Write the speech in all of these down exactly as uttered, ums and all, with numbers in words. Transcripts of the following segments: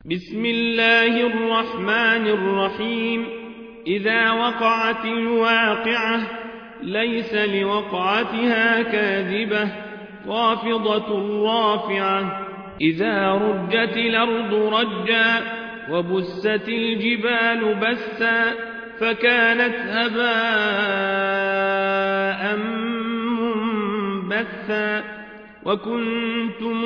بسم الله الرحمن الرحيم إذا وقعت الواقعة ليس لوقعتها كاذبة خافضة رافعة إذا رجت الأرض رجا وبست الجبال بسا فكانت هباء منبثا وكنتم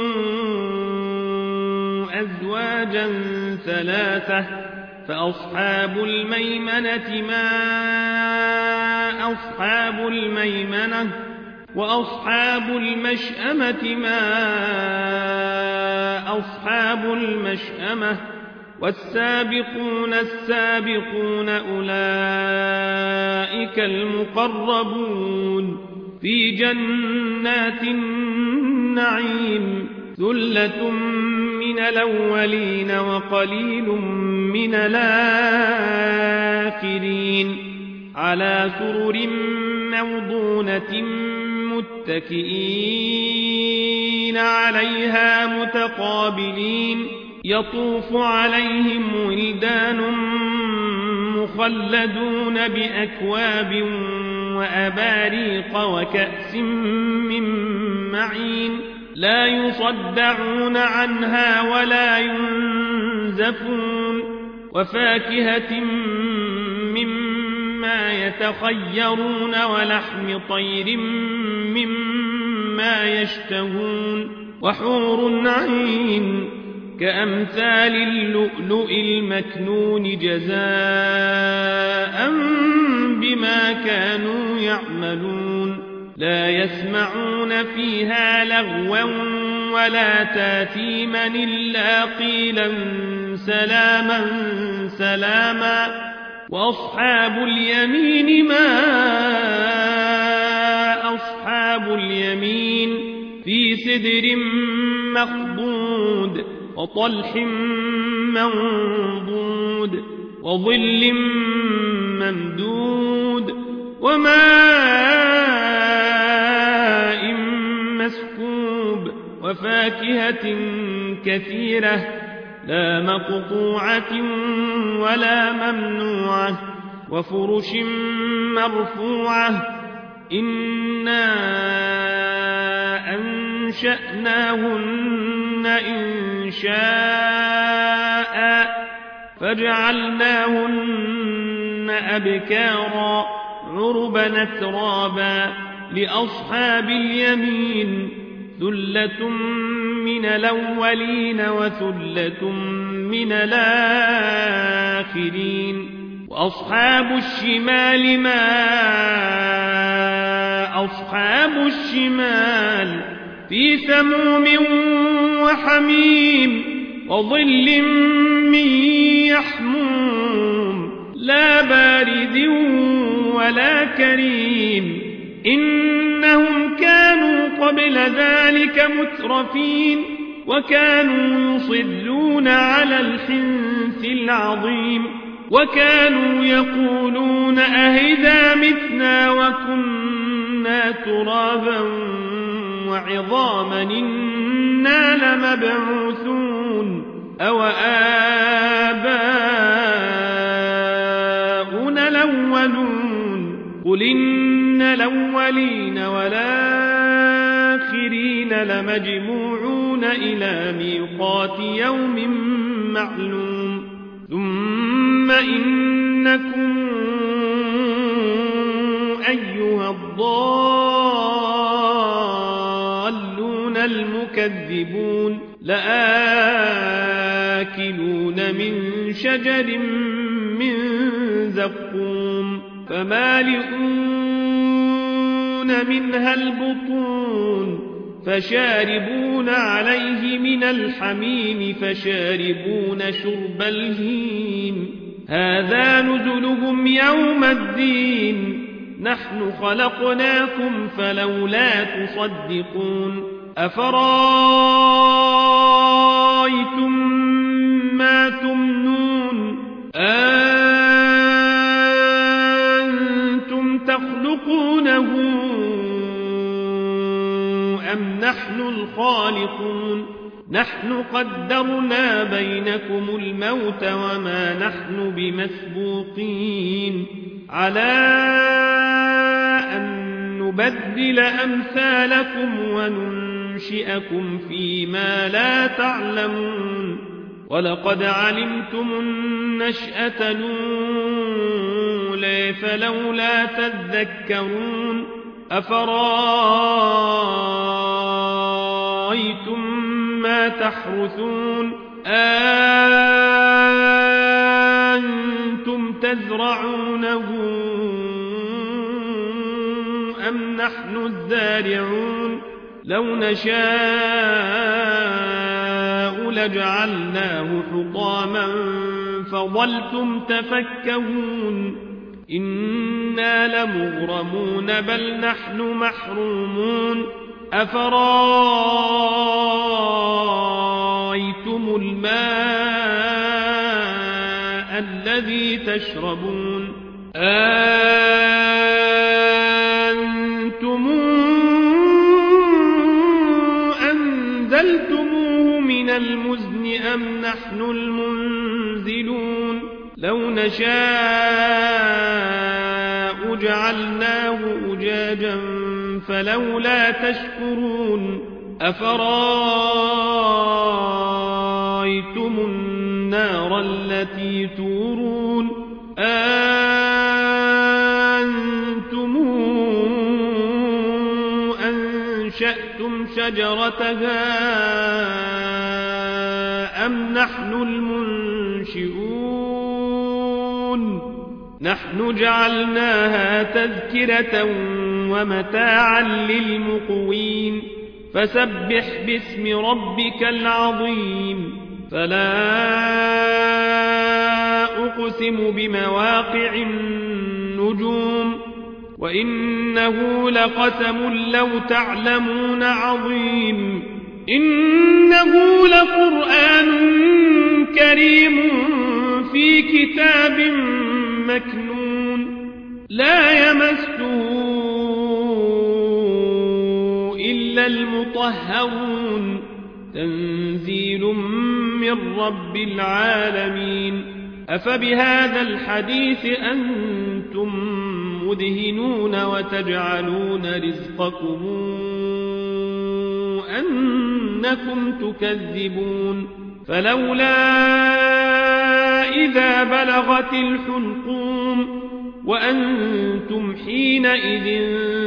أزواجا ثلاثة فأصحاب الميمنة ما أصحاب الميمنة وأصحاب المشأمة ما أصحاب المشأمة والسابقون السابقون أولئك المقربون في جنات النعيم ثلة من الأولين وقليل من الآخرين على سرر موضونة متكئين عليها متقابلين يطوف عليهم ولدان مخلدون بأكواب وأباريق وكأس من معين لا يصدعون عنها ولا ينزفون وفاكهة مما يتخيرون ولحم طير مما يشتهون وحور عين كأمثال اللؤلؤ المكنون جزاء بما كانوا يعملون لا يسمعون فيها لغوا ولا تاثيما إلا قيلا سلاما سلاما وأصحاب اليمين ما أصحاب اليمين في سدر مخضود وطلح منضود وظل ممدود وماء مسكوب وفاكهة كثيرة لا مقطوعة ولا ممنوعة وفرش مرفوعة إنا أنشأناهن إن شاء فجعلناهن أبكارا عربا أترابا لأصحاب اليمين ثلة من الأولين وثلة من الآخرين وأصحاب الشمال ما أصحاب الشمال في سموم وحميم وظل من يحموم لا بارد ولا كريم إنهم كانوا قبل ذلك مترفين وكانوا يصلون على الحنث العظيم وكانوا يقولون أهذا متنا وكنا ترابا وعظاما إنا لمبعوثون أو آباؤنا الأولون قل إن الأولين والآخرين لمجموعون إلى ميقات يوم معلوم ثم إنكم أيها الضالون المكذبون لآكلون من شجر من زقوم فمالئون منها البطون فشاربون عليه من الحميم فشاربون شرب الهيم هذا نزلهم يوم الدين نحن خلقناكم فلولا تصدقون أفرأيتم ما تمنون أنتم تخلقونه أم نحن الخالقون نحن قدرنا بينكم الموت وما نحن بمسبوقين على أن نبدل أمثالكم وننشئكم فيما لا تعلمون ولقد علمتم النشأة الأولى فلولا تذكرون أفرأيتم ما تحرثون أنتم تزرعونه أم نحن الزارعون لو نشاء لجعلناه حطاما فظلتم تفكهون إنا لمغرمون بل نحن محرومون أفرأيتم الماء الذي تشربون أنتم أنزلتموه من المزن أم نحن المنزلون لو نشاء جعلناه أجاجا فلولا تشكرون أفرأيتم النار التي تورون أنتم أنشأتم شجرتها أم نحن المنشئون نحن جعلناها تذكرة ومتاعا للمقوين فسبح باسم ربك العظيم فلا أقسم بمواقع النجوم وإنه لقسم لو تعلمون عظيم إنه لقرآن كريم في كتاب مكنون لا يمسه إلا المطهرون تنزيل من رب العالمين أفبهذا الحديث أنتم مدهنون وتجعلون رزقكم أنكم تكذبون فلولا إذا بلغت الحلقوم وأنتم حينئذ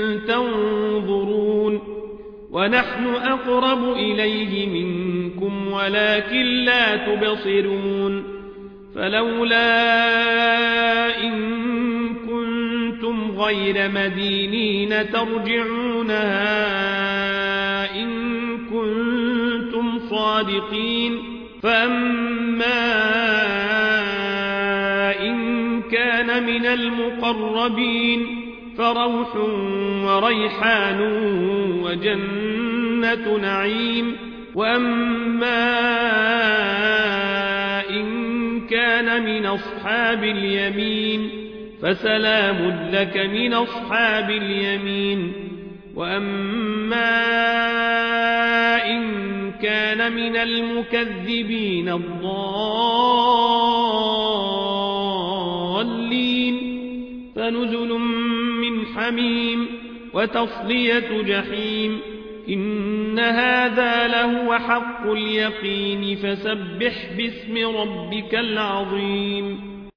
تنظرون ونحن أقرب إليه منكم ولكن لا تبصرون فلولا إن كنتم غير مدينين ترجعونها إن كنتم صادقين فأما إن كان من المقربين فروح وريحان وجنة نعيم وأما إن كان من أصحاب اليمين فسلام لك من أصحاب اليمين وأما إن كان من المكذبين الضالين فنزل من حميم وتصلية جحيم إن هذا لهو حق اليقين فسبح باسم ربك العظيم